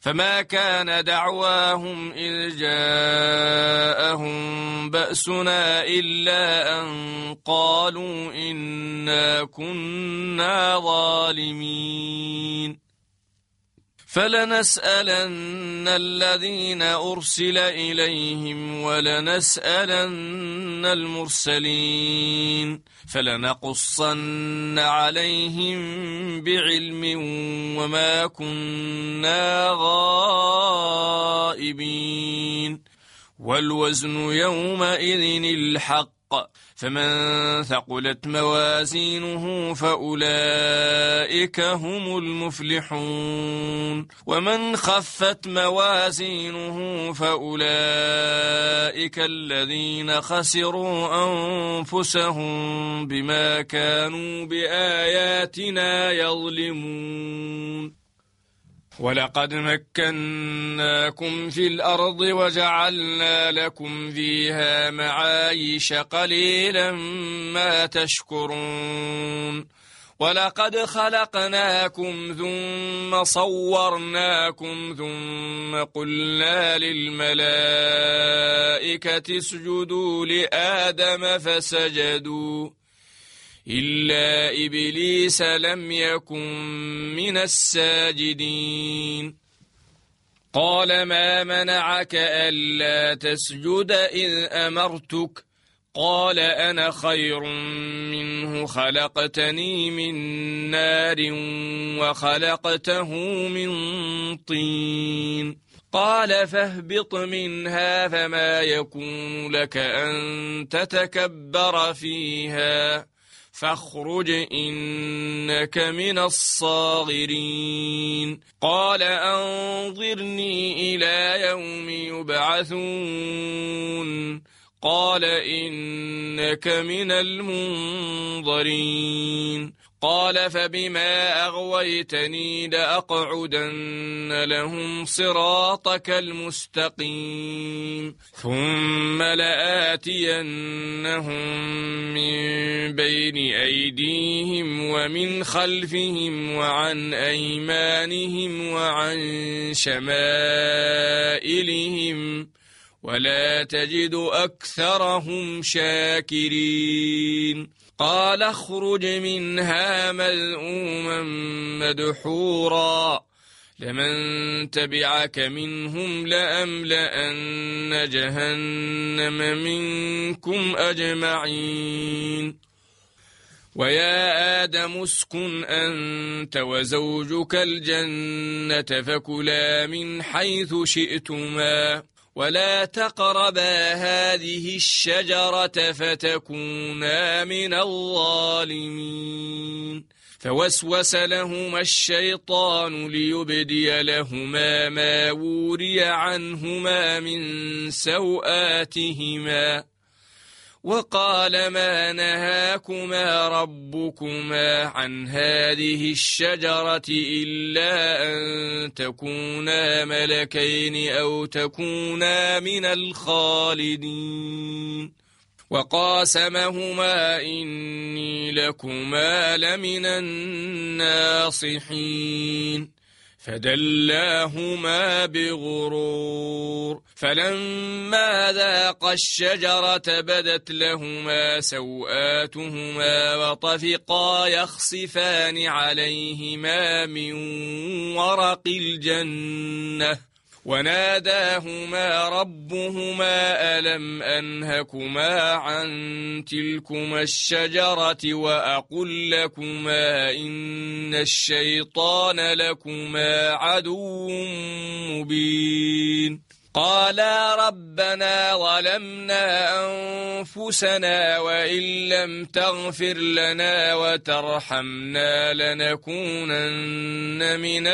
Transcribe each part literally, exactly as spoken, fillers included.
فما كان دعواهم إذ جاءهم بأسنا إلا أن قالوا إنا كنا ظالمين فلنسألن الذين أرسل إليهم ولنسألن المرسلين فلنقصن عليهم بعلم وما كنا غائبين والوزن يومئذ الحق فمن ثقلت موازينه فأولئك هم المفلحون ومن خفت موازينه فأولئك الذين خسروا أنفسهم بما كانوا بآياتنا يظلمون ولقد مكناكم في الأرض وجعلنا لكم فيها معايش قليلا ما تشكرون ولقد خلقناكم ثم صورناكم ثم قلنا للملائكة اسجدوا لآدم فسجدوا إلا إبليس لم يكن من الساجدين قال ما منعك ألا تسجد إذ أمرتك قال أنا خير منه خلقتني من نار وخلقته من طين قال فاهبط منها فما يكون لك أن تتكبر فيها فاخرج إنك من الصاغرين قال أنظرني إلى يوم يبعثون قال إنك من المنظرين قال فبما أغويتني لأقعدن لهم صراطك المستقيم ثم لآتينهم من بين أيديهم ومن خلفهم وعن أيمانهم وعن شمائلهم ولا تجد أكثرهم شاكرين قال اخرج منها مذءوما مدحورا لمن تبعك منهم لأملأن جهنم منكم أجمعين ويا آدم اسكن أنت وزوجك الجنة فكلا من حيث شئتما ولا تقربا هذه الشجرة فتكونا من الظالمين فوسوس لهما الشيطان ليبدي لهما ما وري عنهما من سوآتهما وقال ما نهاكما ربكما عن هذه الشجرة إلا أن تكونا ملكين أو تكونا من الخالدين وقاسمهما إني لكما لمن الناصحين فدلاهما بغرور فلما ذاقا الشجرة بدت لهما سوآتهما وطفقا يخصفان عليهما من ورق الجنة وناداهما ربهما ألم أنهكما عن تلكما الشجرة وأقل لكما إن الشيطان لكما عدو مبين قالا ربنا ظلمنا أنفسنا وإن لم تغفر لنا وترحمنا لنكونن من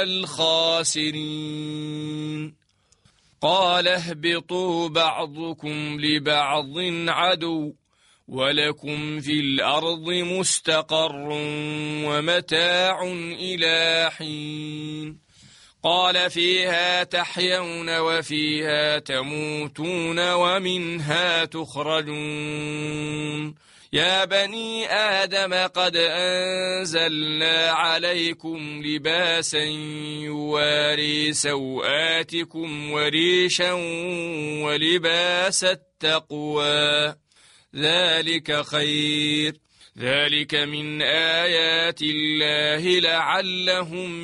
الخاسرين قال اهبطوا بعضكم لبعض عدو ولكم في الأرض مستقر ومتاع إلى حين قال فيها تحيون وفيها تموتون ومنها تخرجون يا بني آدم قد أنزلنا عليكم لباسا يواري سوآتكم وريشا ولباس التقوى ذلك خير ذلك من آيات الله لعلهم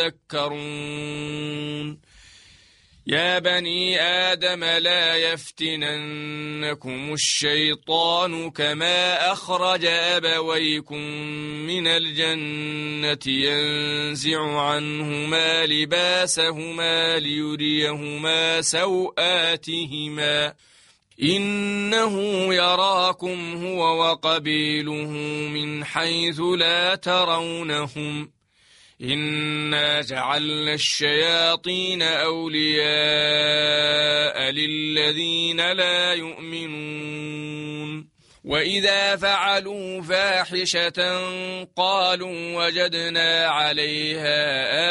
يذكرون يا بني آدم لا يفتننكم الشيطان كما أخرج أبويكم من الجنة ينزع عنهما لباسهما ليريهما سوآتهما إنه يراكم هو وقبيله من حيث لا ترونهم إنا جعلنا الشياطين أولياء للذين لا يؤمنون وإذا فعلوا فاحشة قالوا وجدنا عليها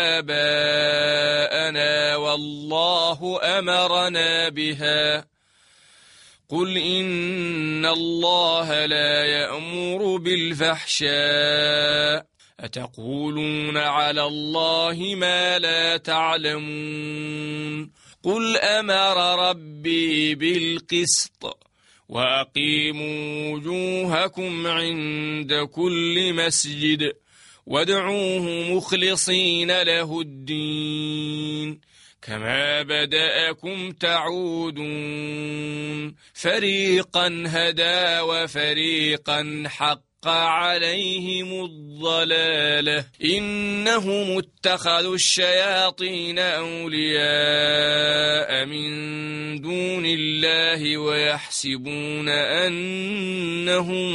آباءنا والله أمرنا بها قل إن الله لا يأمر بالفحشاء أتقولون على الله ما لا تعلمون قل أمر ربي بالقسط وأقيموا وجوهكم عند كل مسجد وادعوه مخلصين له الدين كما بدأكم تعودون فريقا هدى وفريقا حق عليهم الضلالة إنهم اتخذوا الشياطين أولياء من دون الله ويحسبون أنهم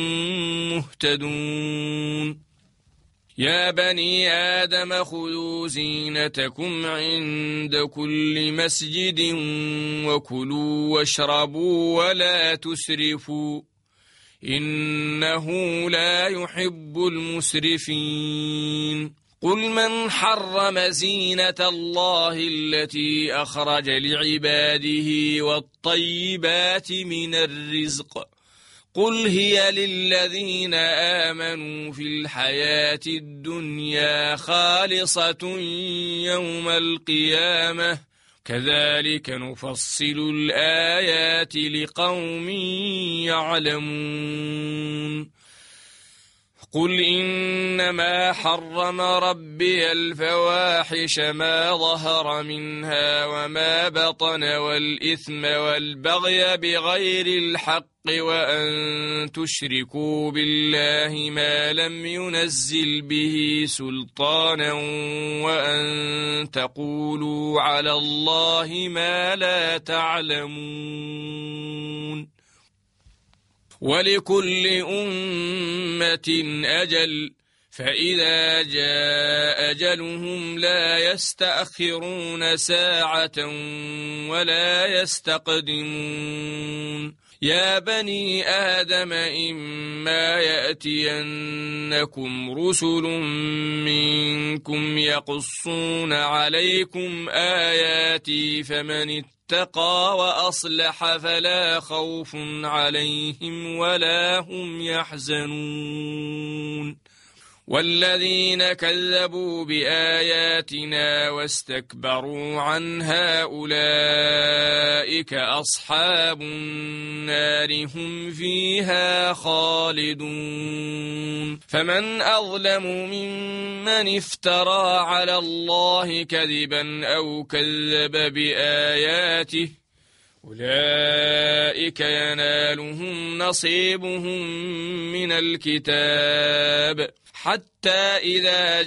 مهتدون يا بني آدم خذوا زينتكم عند كل مسجد وكلوا واشربوا ولا تسرفوا إنه لا يحب المسرفين قل من حرم زينة الله التي أخرج لعباده والطيبات من الرزق قل هي للذين آمنوا في الحياة الدنيا خالصة يوم القيامة كذلك نفصل الآيات لقوم يعلمون قل إنما حرم ربي الفواحش ما ظهر منها وما بطن والإثم والبغي بغير الحق وأن تشركوا بالله ما لم ينزل به سلطانا وأن تقولوا على الله ما لا تعلمون ولكل أمة أجل فإذا جاء أجلهم لا يستأخرون ساعة ولا يستقدمون يا بني آدم إما يأتينكم رسل منكم يقصون عليكم آياتي فمن اتقى وأصلح فلا خوف عليهم ولا هم يحزنون والذين كذبوا بآياتنا واستكبروا عنها أولئك أصحاب النار هم فيها خالدون فمن أظلم ممن افترى على الله كذبا أو كذب بآياته أولئك ينالهم نصيبهم من الكتاب حتى إذا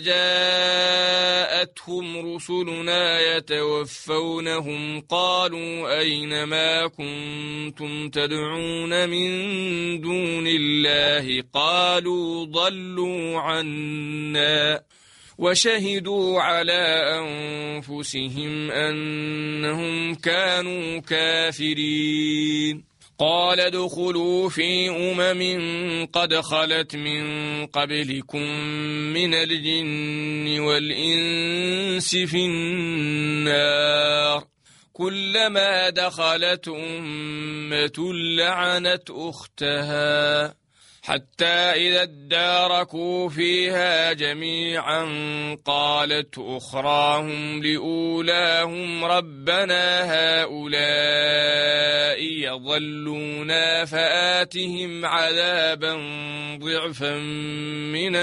جاءتهم رسلنا يتوفونهم قالوا أين ما كنتم تدعون من دون الله قالوا ضلوا عنا وشهدوا على أنفسهم أنهم كانوا كافرين قال ادخلوا في أمم قد خلت من قبلكم من الجن والإنس في النار كلما دخلت أمة لعنت أختها حتى إذا اداركوا فيها جميعا قالت أخراهم لأولاهم ربنا هؤلاء يضلونا فآتهم عذابا ضعفا من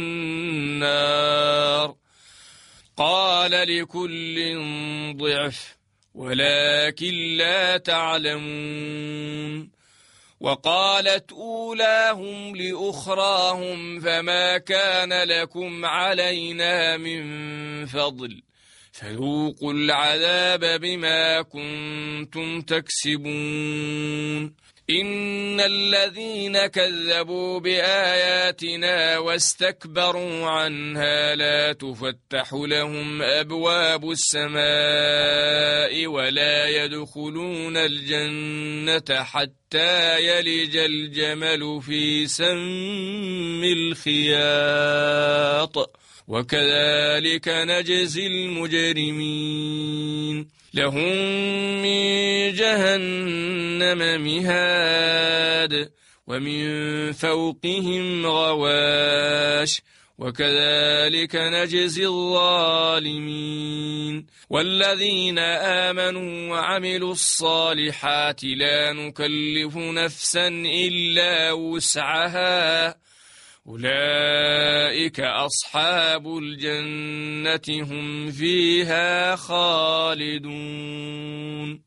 النار قال لكل ضعف ولكن لا تعلمون. وقالت أولاهم لأخراهم فما كان لكم علينا من فضل فذوقوا العذاب بما كنتم تكسبون. إن الذين كذبوا بآياتنا واستكبروا عنها لا تفتح لهم أبواب السماء ولا يدخلون الجنة حتى يلج الجمل في سم الخياط وكذلك نجزي المجرمين. لهم من جهنم مهاد ومن فوقهم غواش وكذلك نجزي الظالمين. والذين آمنوا وعملوا الصالحات لا نكلف نفسا إلا وسعها أولئك أصحاب الجنة هم فيها خالدون.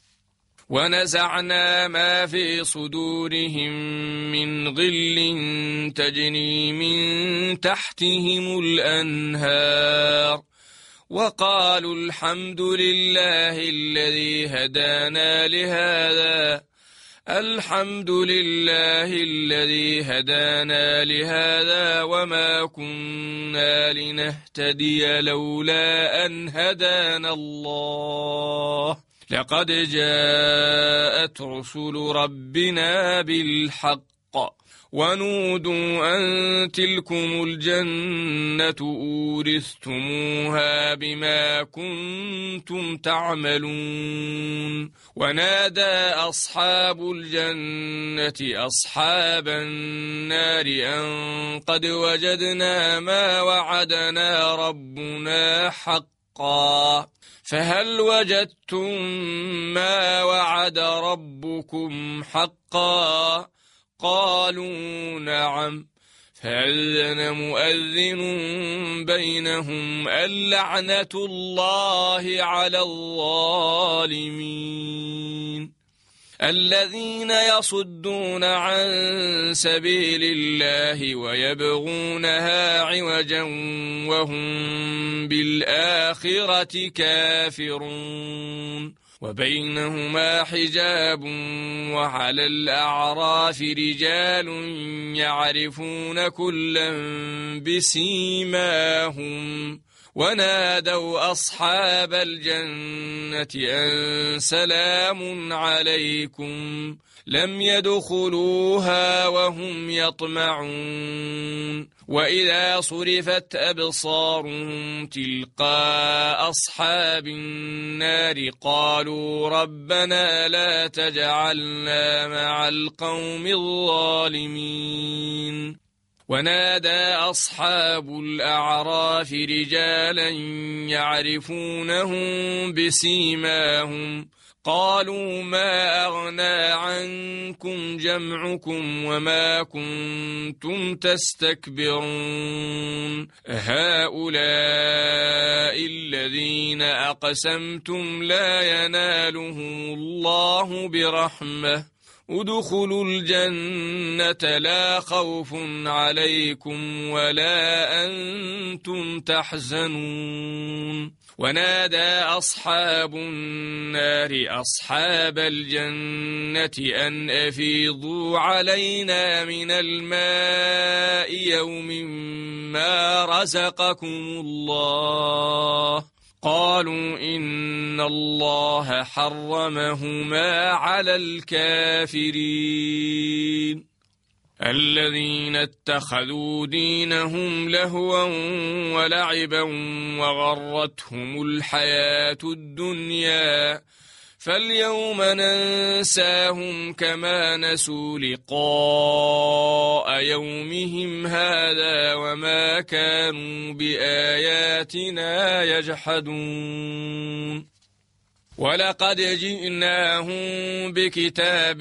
ونزعنا ما في صدورهم من غل تجري من تحتهم الأنهار وقالوا الحمد لله الذي هدانا لهذا الحمد لله الذي هدانا لهذا وما كنا لنهتدي لولا أن هدانا الله لقد جاءت رسل ربنا بالحق ونودوا أن تلكم الجنة أورثتموها بما كنتم تعملون. ونادى أصحاب الجنة أصحاب النار أن قد وجدنا ما وعدنا ربنا حقا فهل وجدتم ما وعد ربكم حقا قالوا نعم فأذن مؤذن بينهم اللعنة الله على الظالمين. الذين يصدون عن سبيل الله ويبغونها عوجا وهم بالآخرة كافرون وبينهما حجاب وعلى الأعراف رجال يعرفون كلا بسيماهم ونادوا أصحاب الجنة أن سلام عليكم لم يدخلوها وهم يطمعون. وإذا صرفت أبصارهم تلقاء أصحاب النار قالوا ربنا لا تجعلنا مع القوم الظالمين. ونادى أصحاب الأعراف رجالا يعرفونهم بسيماهم قالوا ما أغنى عنكم جمعكم وما كنتم تستكبرون هؤلاء الذين أقسمتم لا ينالهم الله برحمة ادخلوا الجنة لا خوف عليكم ولا أنتم تحزنون. ونادى أصحاب النار أصحاب الجنة أن أفيضوا علينا من الماء يوم ما رزقكم الله قالوا إن الله حرمهما على الكافرين. الذين اتخذوا دينهم لهوا ولعبا وغرتهم الحياة الدنيا فاليوم ننساهم كما نسوا لقاء يومهم هذا وما كانوا بآياتنا يجحدون ولقد جئناهم بكتاب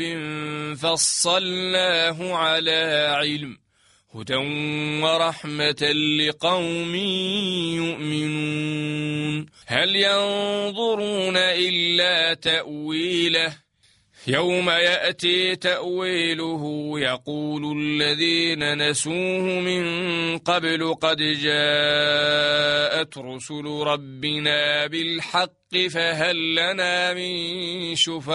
فصلناه على علم هدى ورحمة لقوم يؤمنون هل ينظرون إلا تأويله يوم يأتي تأويله يقول الذين نسوه من قبل قد جاءت رسل ربنا بالحق فهل لنا من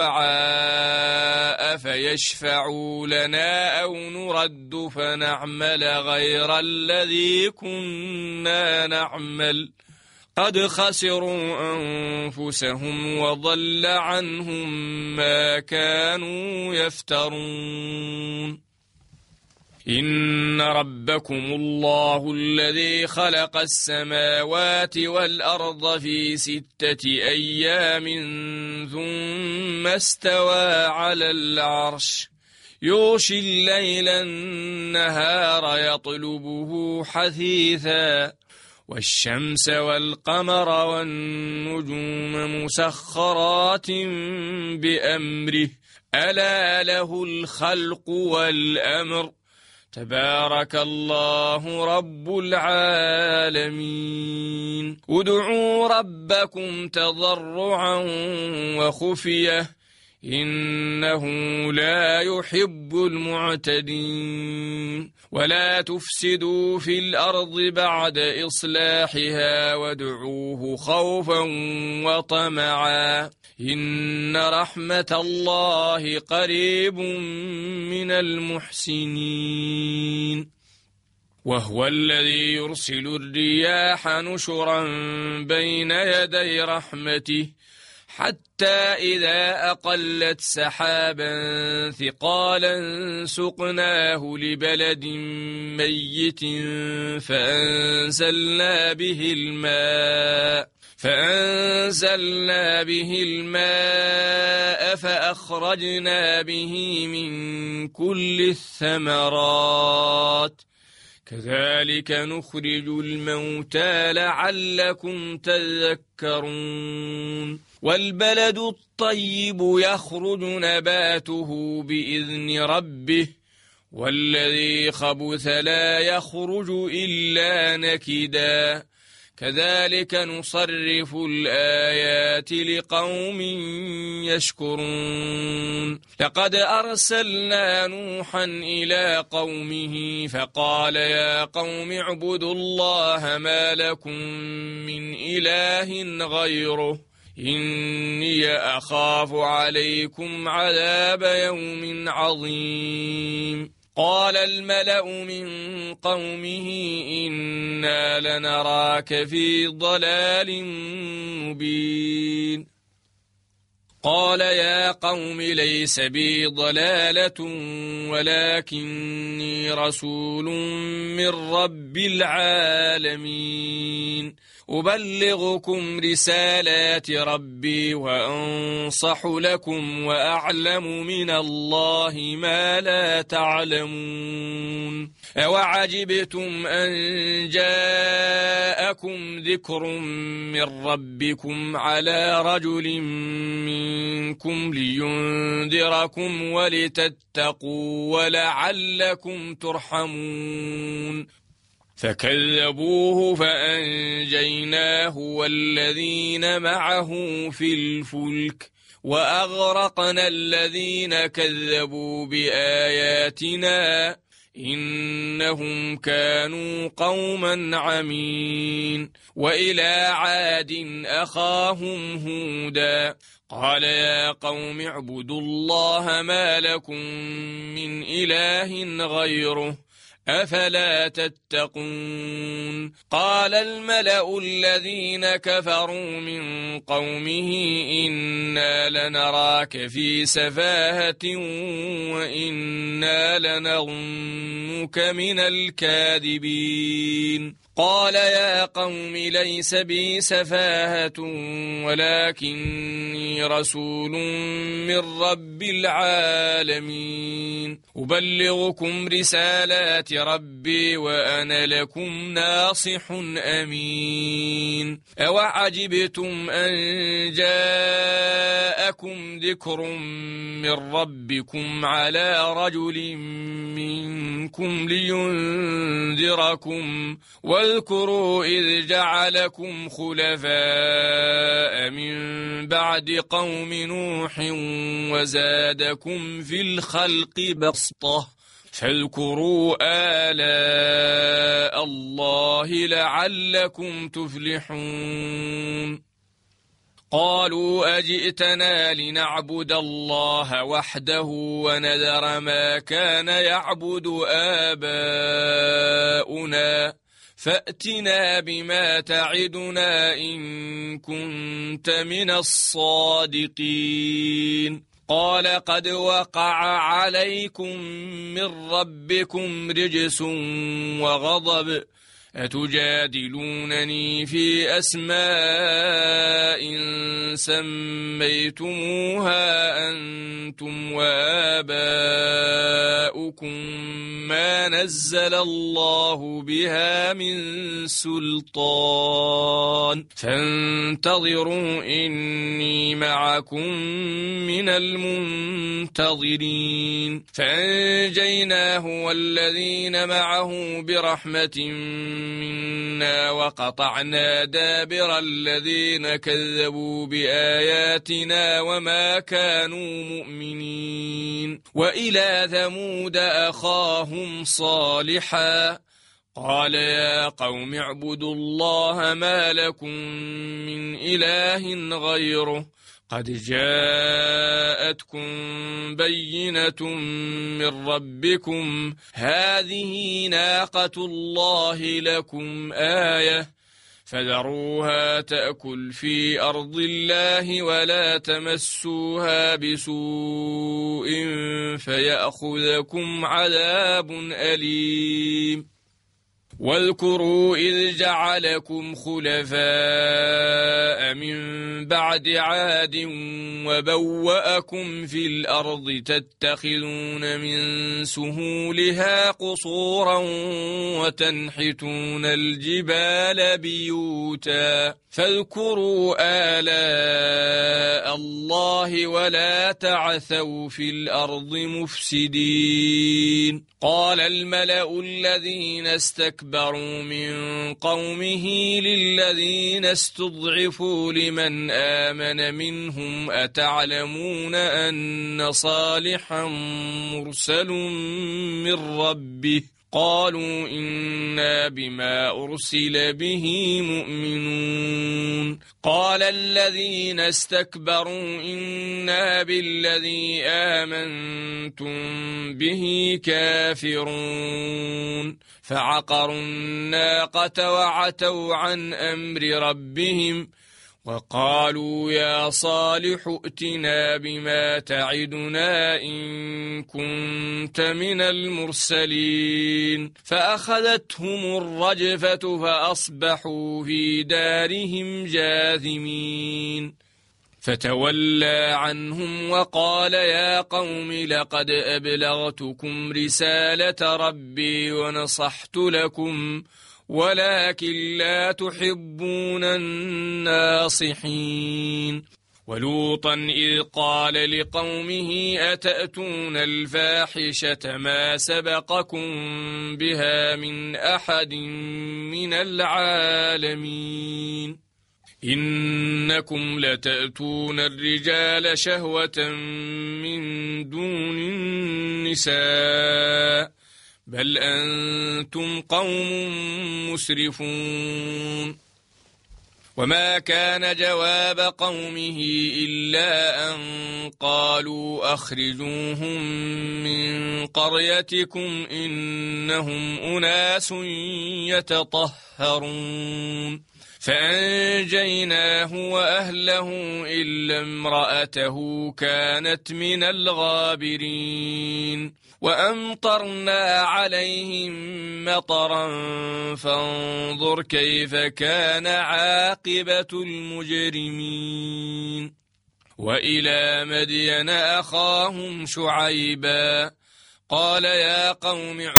شفعاء فيشفعوا لنا أو نرد فنعمل غير الذي كنا نعمل قد خسروا أنفسهم وضل عنهم ما كانوا يفترون إن ربكم الله الذي خلق السماوات والأرض في ستة أيام ثم استوى على العرش يغشي الليل النهار يطلبه حثيثا والشمس والقمر والنجوم مسخرات بأمره ألا له الخلق والأمر تبارك الله رب العالمين ادعوا ربكم تضرعا وخفية إنه لا يحب المعتدين ولا تفسدوا في الأرض بعد إصلاحها وادعوه خوفا وطمعا إن رحمة الله قريب من المحسنين وهو الذي يرسل الرياح نشرا بين يدي رحمته حتى إذا أقلت سحابا ثقالا سقناه لبلد ميت فأنزلنا به الماء فأنزلنا به الماء فأخرجنا به من كل الثمرات كذلك نخرج الموتى لعلكم تذكرون والبلد الطيب يخرج نباته بإذن ربه والذي خبث لا يخرج إلا نكدا كذلك نصرف الآيات لقوم يشكرون لقد أرسلنا نوحا إلى قومه فقال يا قوم اعبدوا الله ما لكم من إله غيره إني أخاف عليكم عذاب يوم عظيم قال الملأ من قومه إنا لنراك في ضلال مبين قال يا قوم ليس بي ضلالة ولكني رسول من رب العالمين أبلغكم رسالات ربي وأنصح لكم وأعلم من الله ما لا تعلمون أوعجبتم أن جاءكم ذكر من ربكم على رجل منكم لينذركم ولتتقوا ولعلكم ترحمون فكذبوه فأنجيناه والذين معه في الفلك وأغرقنا الذين كذبوا بآياتنا إنهم كانوا قوما عمين وإلى عاد أخاهم هودا قال يا قوم اعبدوا الله ما لكم من إله غيره أفلا تتقون قال الملأ الذين كفروا من قومه إنا لنراك في سفاهة وإنا لنظنك من الكاذبين قال يا قوم ليس بي سفاهة ولكني رسول من رب العالمين أبلغكم رسالات ربي وأنا لكم ناصح أمين أوعجبتم أن جاءكم ذكر من ربكم على رجل منكم لينذركم واذكروا إذ جعلكم خلفاء من بعد قوم نوح وزادكم في الخلق بسطة فاذكروا آلاء الله لعلكم تفلحون قالوا أجئتنا لنعبد الله وحده ونذر ما كان يعبد آباؤنا فأتنا بما تعدنا إن كنت من الصادقين قال قد وقع عليكم من ربكم رجس وغضب أتجادلونني في أسماء سميتموها أنتم وآباؤكم ما نزل الله بها من سلطان فانتظروا إني معكم من المنتظرين فأنجيناه والذين معه برحمة منا وقطعنا دابر الذين كذبوا بآياتنا وما كانوا مؤمنين وإلى ثمود أخاهم صالحا قال يا قوم اعبدوا الله ما لكم من إله غيره قد جاءتكم بينة من ربكم هذه ناقة الله لكم آية فذروها تأكل في أرض الله ولا تمسوها بسوء فيأخذكم عذاب أليم واذكروا إذ جعلكم خلفاء من بعد عاد وبوأكم في الأرض تتخذون من سهولها قصورا وتنحتون الجبال بيوتا فاذكروا آلاء الله ولا تعثوا في الأرض مفسدين قال الملأ الذين استكبروا من قومه للذين استضعفوا لمن آمن منهم أتعلمون أن صالحا مرسل من ربه قالوا إنا بما أرسل به مؤمنون قال الذين استكبروا إنا بالذي آمنتم به كافرون فعقروا الناقة وعتوا عن أمر ربهم وقالوا يا صالح ائتنا بما تعدنا إن كنت من المرسلين فأخذتهم الرجفة فأصبحوا في دارهم جاثمين فتولى عنهم وقال يا قوم لقد أبلغتكم رسالة ربي ونصحت لكم ولكن لا تحبون الناصحين ولوطا إذ قال لقومه أتأتون الفاحشة ما سبقكم بها من أحد من العالمين إنكم لتأتون الرجال شهوة من دون النساء بل أنتم قوم مسرفون وما كان جواب قومه إلا أن قالوا أخرجوهم من قريتكم إنهم أناس يتطهرون فأنجيناه وأهله إلا امرأته كانت من الغابرين وأمطرنا عليهم مطرا فانظر كيف كان عاقبة المجرمين وإلى مدين أخاهم شعيبا قال يا قوم